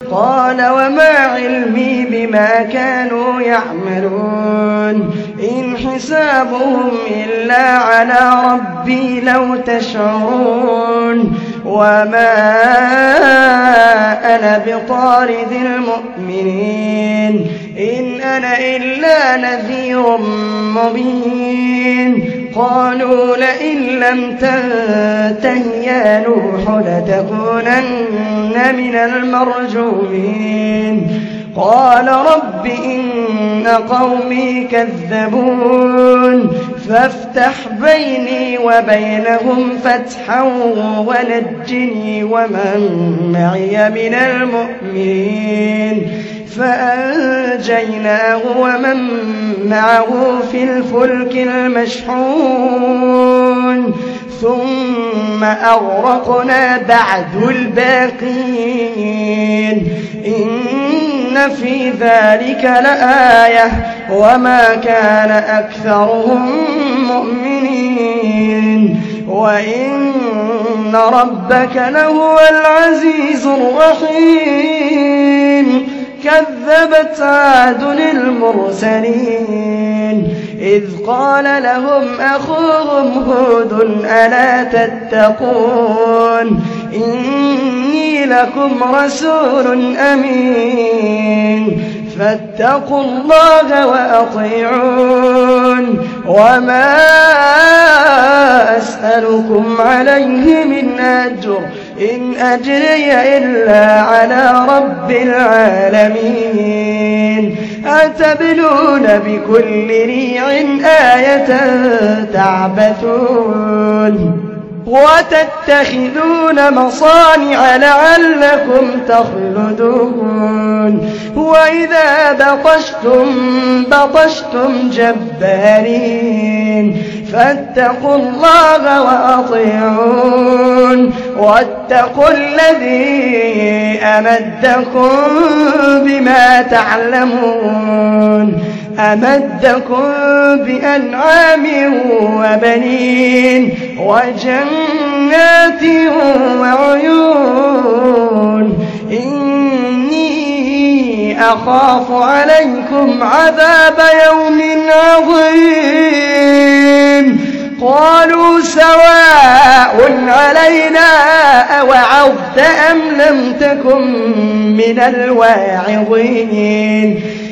قال وما علمي بما كانوا يعملون إن حسابهم إلا على ربي لو تشعرون وما أنا بطارد المؤمنين إن أنا إلا نذير مبين قالوا لئن لم تنته يا نوح لتكونن من المرجومين قال رب إن قومي كذبون فافتح بيني وبينهم فتحا ونجني ومن معي من المؤمنين فأنجيناه ومن معه في الفلك المشحون ثم أغرقنا بعد الباقين إن في ذلك لآية وما كان أكثرهم مؤمنين وإن ربك لهو العزيز الرحيم كذبت عاد المرسلين إذ قال لهم أخوهم هود ألا تتقون إني لكم رسول أمين فاتقوا الله وأطيعون وما أسألكم عليه من أجر إن أجري إلا على رب العالمين أتبنون بكل ريع آية تعبثون وتتخذون مصانع لعلكم تخلدون وإذا بطشتم جبارين فاتقوا الله وأطيعون واتقوا الذي أمدكم بما تعلمون أمدكم بأنعام وبنين وجنات وعيون إني أخاف عليكم عذاب يوم عظيم قالوا سواء علينا أوعظت أم لم تكن من الواعظين